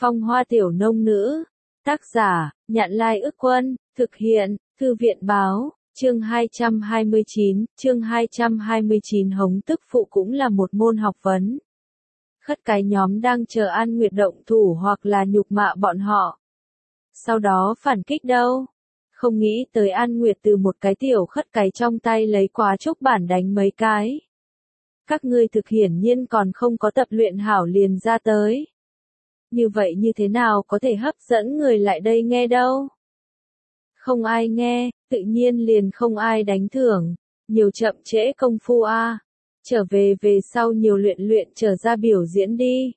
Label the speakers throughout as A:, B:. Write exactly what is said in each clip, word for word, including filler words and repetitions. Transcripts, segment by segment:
A: Phong hoa tiểu nông nữ. Tác giả, Nhạn Lai Ức Quân, thực hiện, Thư viện Báo, chương hai trăm hai mươi chín, chương hai trăm hai mươi chín hống tức phụ cũng là một môn học vấn. Khất cái nhóm đang chờ An Nguyệt động thủ hoặc là nhục mạ bọn họ. Sau đó phản kích đâu? Không nghĩ tới An Nguyệt từ một cái tiểu khất cái trong tay lấy quá trúc bản đánh mấy cái. Các ngươi thực hiển nhiên còn không có tập luyện hảo liền ra tới. Như vậy như thế nào có thể hấp dẫn người lại đây nghe đâu? Không ai nghe, tự nhiên liền không ai đánh thưởng. Nhiều chậm trễ công phu a. Trở về về sau nhiều luyện luyện trở ra biểu diễn đi.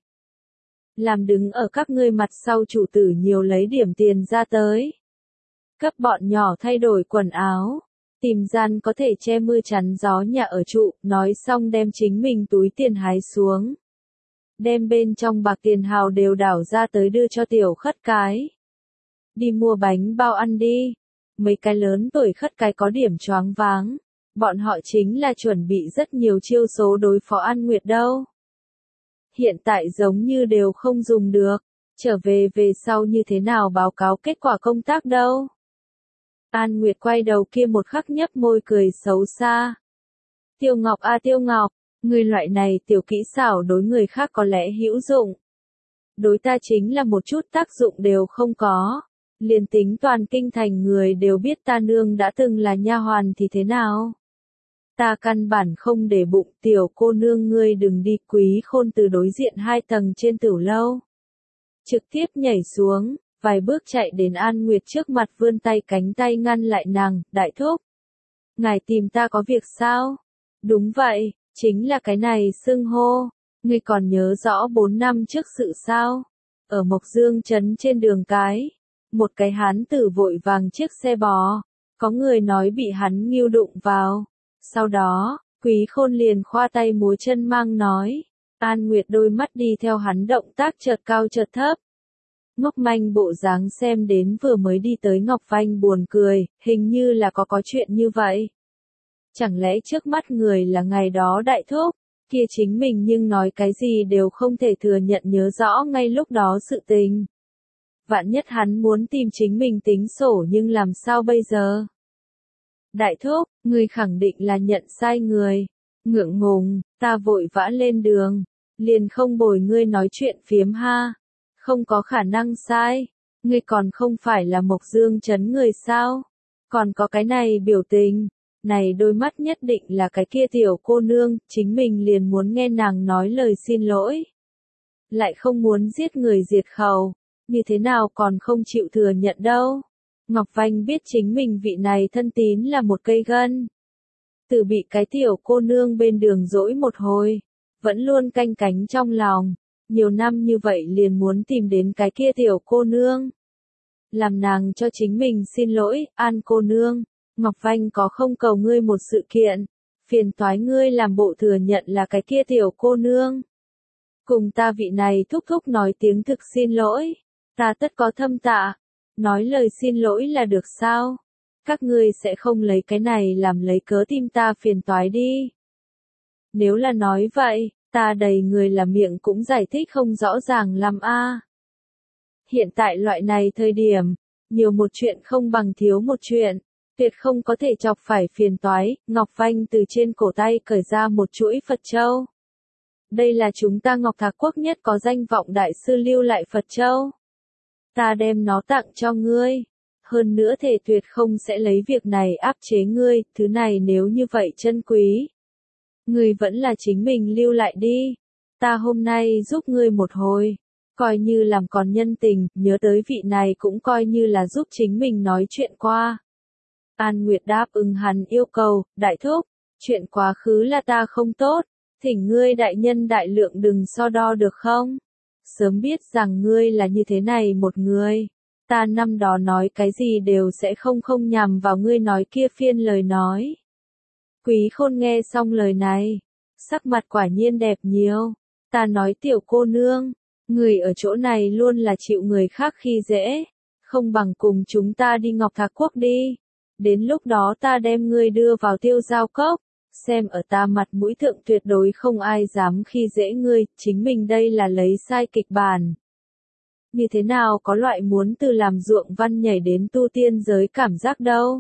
A: Làm đứng ở các ngươi mặt sau chủ tử nhiều lấy điểm tiền ra tới. Cấp bọn nhỏ thay đổi quần áo. Tìm gian có thể che mưa chắn gió nhà ở trụ, nói xong đem chính mình túi tiền hái xuống. Đem bên trong bạc tiền hào đều đảo ra tới đưa cho tiểu khất cái. Đi mua bánh bao ăn đi. Mấy cái lớn tuổi khất cái có điểm choáng váng. Bọn họ chính là chuẩn bị rất nhiều chiêu số đối phó An Nguyệt đâu. Hiện tại giống như đều không dùng được. Trở về về sau như thế nào báo cáo kết quả công tác đâu. An Nguyệt quay đầu kia một khắc nhấp môi cười xấu xa. Tiêu Ngọc a Tiêu Ngọc, người loại này tiểu kỹ xảo đối người khác có lẽ hữu dụng. Đối ta chính là một chút tác dụng đều không có. Liền tính toàn kinh thành người đều biết ta nương đã từng là nha hoàn thì thế nào? Ta căn bản không để bụng tiểu cô nương ngươi đừng đi Quý Khôn từ đối diện hai tầng trên tửu lâu. Trực tiếp nhảy xuống, vài bước chạy đến An Nguyệt trước mặt vươn tay cánh tay ngăn lại nàng, đại thúc. Ngài tìm ta có việc sao? Đúng vậy, chính là cái này xưng hô. Ngươi còn nhớ rõ bốn năm trước sự sao? Ở Mộc Dương trấn trên đường cái. Một cái hán tử vội vàng chiếc xe bò. Có người nói bị hắn nghiêu đụng vào. Sau đó, Quý Khôn liền khoa tay múa chân mang nói. An Nguyệt đôi mắt đi theo hắn động tác chợt cao chợt thấp. Ngốc manh bộ dáng xem đến vừa mới đi tới Ngọc Vanh buồn cười, hình như là có có chuyện như vậy. Chẳng lẽ trước mắt người là ngày đó đại thúc, kia chính mình nhưng nói cái gì đều không thể thừa nhận nhớ rõ ngay lúc đó sự tình. Vạn nhất hắn muốn tìm chính mình tính sổ nhưng làm sao bây giờ? Đại thúc, người khẳng định là nhận sai người. Ngượng ngùng, ta vội vã lên đường. Liền không bồi ngươi nói chuyện phiếm ha. Không có khả năng sai. Ngươi còn không phải là Mộc Dương trấn người sao? Còn có cái này biểu tình. Này đôi mắt nhất định là cái kia tiểu cô nương. Chính mình liền muốn nghe nàng nói lời xin lỗi. Lại không muốn giết người diệt khẩu. Như thế nào còn không chịu thừa nhận đâu. Ngọc Vanh biết chính mình vị này thân tín là một cây gân. Từ bị cái tiểu cô nương bên đường dỗi một hồi. Vẫn luôn canh cánh trong lòng. Nhiều năm như vậy liền muốn tìm đến cái kia tiểu cô nương. Làm nàng cho chính mình xin lỗi, An cô nương. Ngọc Vanh có không cầu ngươi một sự kiện. Phiền toái ngươi làm bộ thừa nhận là cái kia tiểu cô nương. Cùng ta vị này thúc thúc nói tiếng thực xin lỗi. Ta tất có thâm tạ. Nói lời xin lỗi là được sao? Các ngươi sẽ không lấy cái này làm lấy cớ tim ta phiền toái đi. Nếu là nói vậy, ta đầy người là miệng cũng giải thích không rõ ràng lắm a. Hiện tại loại này thời điểm, nhiều một chuyện không bằng thiếu một chuyện, tuyệt không có thể chọc phải phiền toái. Ngọc Vanh từ trên cổ tay cởi ra một chuỗi Phật châu. Đây là chúng ta Ngọc Thạc Quốc nhất có danh vọng đại sư lưu lại Phật châu. Ta đem nó tặng cho ngươi. Hơn nữa thể tuyệt không sẽ lấy việc này áp chế ngươi, thứ này nếu như vậy chân quý. Ngươi vẫn là chính mình lưu lại đi. Ta hôm nay giúp ngươi một hồi. Coi như làm còn nhân tình, nhớ tới vị này cũng coi như là giúp chính mình nói chuyện qua. An Nguyệt đáp ứng hắn yêu cầu, đại thúc, chuyện quá khứ là ta không tốt. Thỉnh ngươi đại nhân đại lượng đừng so đo được không? Sớm biết rằng ngươi là như thế này một người. Ta năm đó nói cái gì đều sẽ không không nhằm vào ngươi nói kia phiên lời nói. Quý Khôn nghe xong lời này. Sắc mặt quả nhiên đẹp nhiều. Ta nói tiểu cô nương. Người ở chỗ này luôn là chịu người khác khi dễ. Không bằng cùng chúng ta đi Ngọc Thạc Quốc đi. Đến lúc đó ta đem ngươi đưa vào Tiêu Giao Cốc. Xem ở ta mặt mũi thượng tuyệt đối không ai dám khi dễ ngươi, chính mình đây là lấy sai kịch bản. Như thế nào có loại muốn từ làm ruộng văn nhảy đến tu tiên giới cảm giác đâu.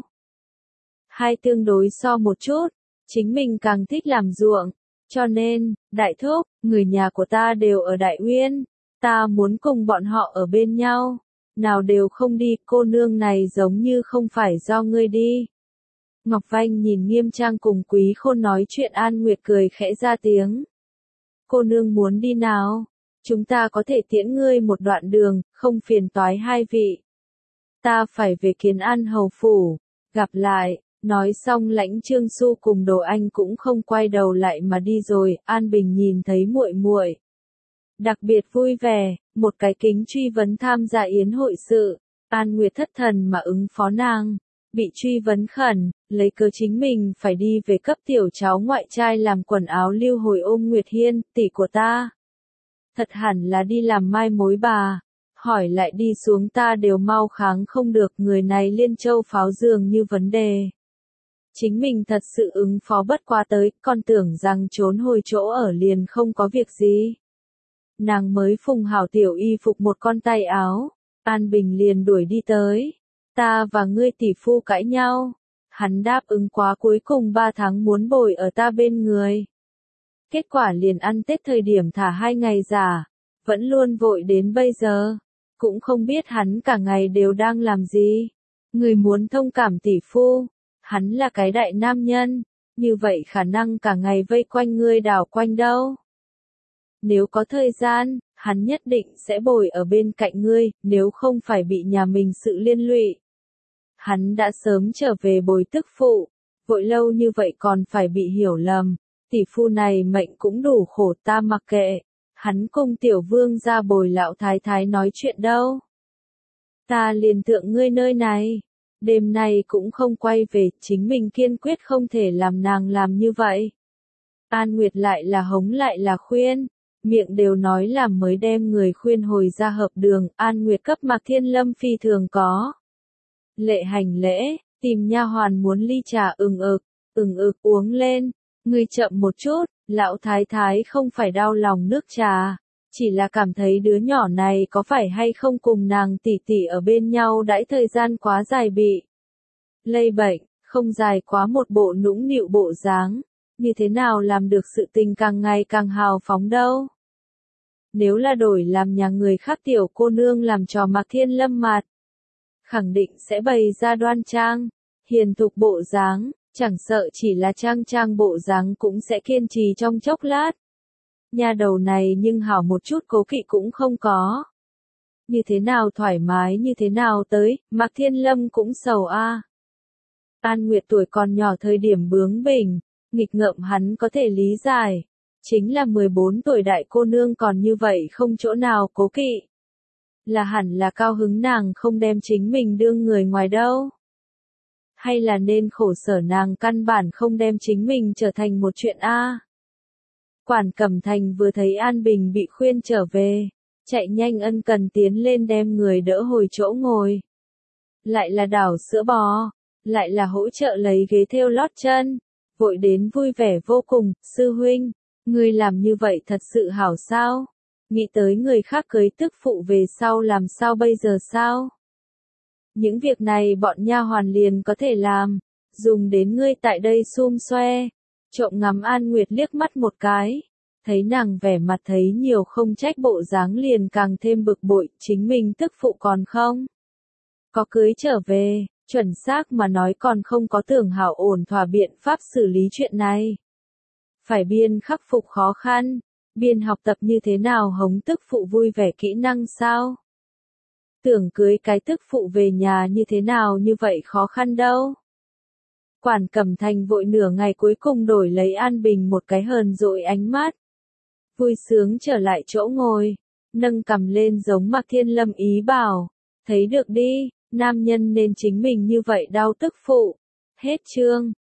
A: Hai tương đối so một chút, chính mình càng thích làm ruộng. Cho nên, đại thúc, người nhà của ta đều ở Đại Uyên, ta muốn cùng bọn họ ở bên nhau. Nào đều không đi, cô nương này giống như không phải do ngươi đi. Ngọc Vanh nhìn Nghiêm Trang cùng Quý Khôn nói chuyện, An Nguyệt cười khẽ ra tiếng. Cô nương muốn đi nào? Chúng ta có thể tiễn ngươi một đoạn đường, không phiền toái hai vị. Ta phải về Kiến An hầu phủ, gặp lại. Nói xong Lãnh Trương Xu cùng Đồ Anh cũng không quay đầu lại mà đi rồi. An Bình nhìn thấy muội muội, đặc biệt vui vẻ, một cái kính truy vấn tham gia yến hội sự. An Nguyệt thất thần mà ứng phó nàng, bị truy vấn khẩn, lấy cớ chính mình phải đi về cấp tiểu cháu ngoại trai làm quần áo lưu hồi ôm Nguyệt Hiên, tỷ của ta. Thật hẳn là đi làm mai mối bà, hỏi lại đi xuống ta đều mau kháng không được, người này liên châu pháo dường như vấn đề. Chính mình thật sự ứng phó bất quá tới, còn tưởng rằng trốn hồi chỗ ở liền không có việc gì. Nàng mới phùng hảo tiểu y phục một con tay áo, An Bình liền đuổi đi tới. Ta và ngươi tỷ phu cãi nhau, hắn đáp ứng quá cuối cùng ba tháng muốn bồi ở ta bên người. Kết quả liền ăn Tết thời điểm thả hai ngày giả, vẫn luôn vội đến bây giờ, cũng không biết hắn cả ngày đều đang làm gì. Người muốn thông cảm tỷ phu, hắn là cái đại nam nhân, như vậy khả năng cả ngày vây quanh ngươi đảo quanh đâu. Nếu có thời gian, hắn nhất định sẽ bồi ở bên cạnh ngươi, nếu không phải bị nhà mình sự liên lụy. Hắn đã sớm trở về bồi tức phụ, vội lâu như vậy còn phải bị hiểu lầm, tỷ phu này mệnh cũng đủ khổ, ta mặc kệ, hắn cùng tiểu vương ra bồi lão thái thái nói chuyện đâu. Ta liền thượng ngươi nơi này, đêm nay cũng không quay về, chính mình kiên quyết không thể làm nàng làm như vậy. An Nguyệt lại là hống lại là khuyên, miệng đều nói làm mới đem người khuyên hồi ra hợp đường. An Nguyệt cấp Mạc Thiên Lâm phi thường có lệ hành lễ, tìm nha hoàn muốn ly trà, ừng ực, ừng ực uống lên, ngươi chậm một chút, lão thái thái không phải đau lòng nước trà, chỉ là cảm thấy đứa nhỏ này có phải hay không cùng nàng tỷ tỷ ở bên nhau đãi thời gian quá dài bị lây bệnh, không dài quá một bộ nũng nịu bộ dáng, như thế nào làm được sự tình càng ngày càng hào phóng đâu. Nếu là đổi làm nhà người khác tiểu cô nương làm trò Mạc Thiên Lâm mặt, khẳng định sẽ bày ra đoan trang, hiền thục bộ dáng, chẳng sợ chỉ là trang trang bộ dáng cũng sẽ kiên trì trong chốc lát. Nhà đầu này nhưng hảo một chút cố kỵ cũng không có. Như thế nào thoải mái như thế nào tới, Mạc Thiên Lâm cũng sầu a. À. An Nguyệt tuổi còn nhỏ thời điểm bướng bỉnh, nghịch ngợm hắn có thể lý giải. Chính là mười bốn tuổi đại cô nương còn như vậy không chỗ nào cố kỵ. Là hẳn là cao hứng nàng không đem chính mình đương người ngoài đâu. Hay là nên khổ sở nàng căn bản không đem chính mình trở thành một chuyện a. À. Quản Cẩm Thành vừa thấy An Bình bị khuyên trở về, chạy nhanh ân cần tiến lên đem người đỡ hồi chỗ ngồi. Lại là đảo sữa bò, lại là hỗ trợ lấy ghế thêu lót chân, vội đến vui vẻ vô cùng. Sư huynh, ngươi làm như vậy thật sự hảo sao? Nghĩ tới người khác cưới tức phụ về sau làm sao bây giờ sao? Những việc này bọn nha hoàn liền có thể làm, dùng đến ngươi tại đây xum xoe. Trộm ngắm An Nguyệt liếc mắt một cái, thấy nàng vẻ mặt thấy nhiều không trách bộ dáng liền càng thêm bực bội, chính mình tức phụ còn không có cưới trở về, chuẩn xác mà nói còn không có tưởng hảo ổn thỏa biện pháp xử lý chuyện này. Phải biên khắc phục khó khăn, biên học tập như thế nào hống tức phụ vui vẻ kỹ năng sao? Tưởng cưới cái tức phụ về nhà như thế nào như vậy khó khăn đâu. Quản Cẩm Thành vội nửa ngày cuối cùng đổi lấy An Bình một cái hờn dỗi ánh mắt. Vui sướng trở lại chỗ ngồi, nâng cầm lên giống Mạc Thiên Lâm ý bảo, thấy được đi, nam nhân nên chính mình như vậy đau tức phụ. Hết chương.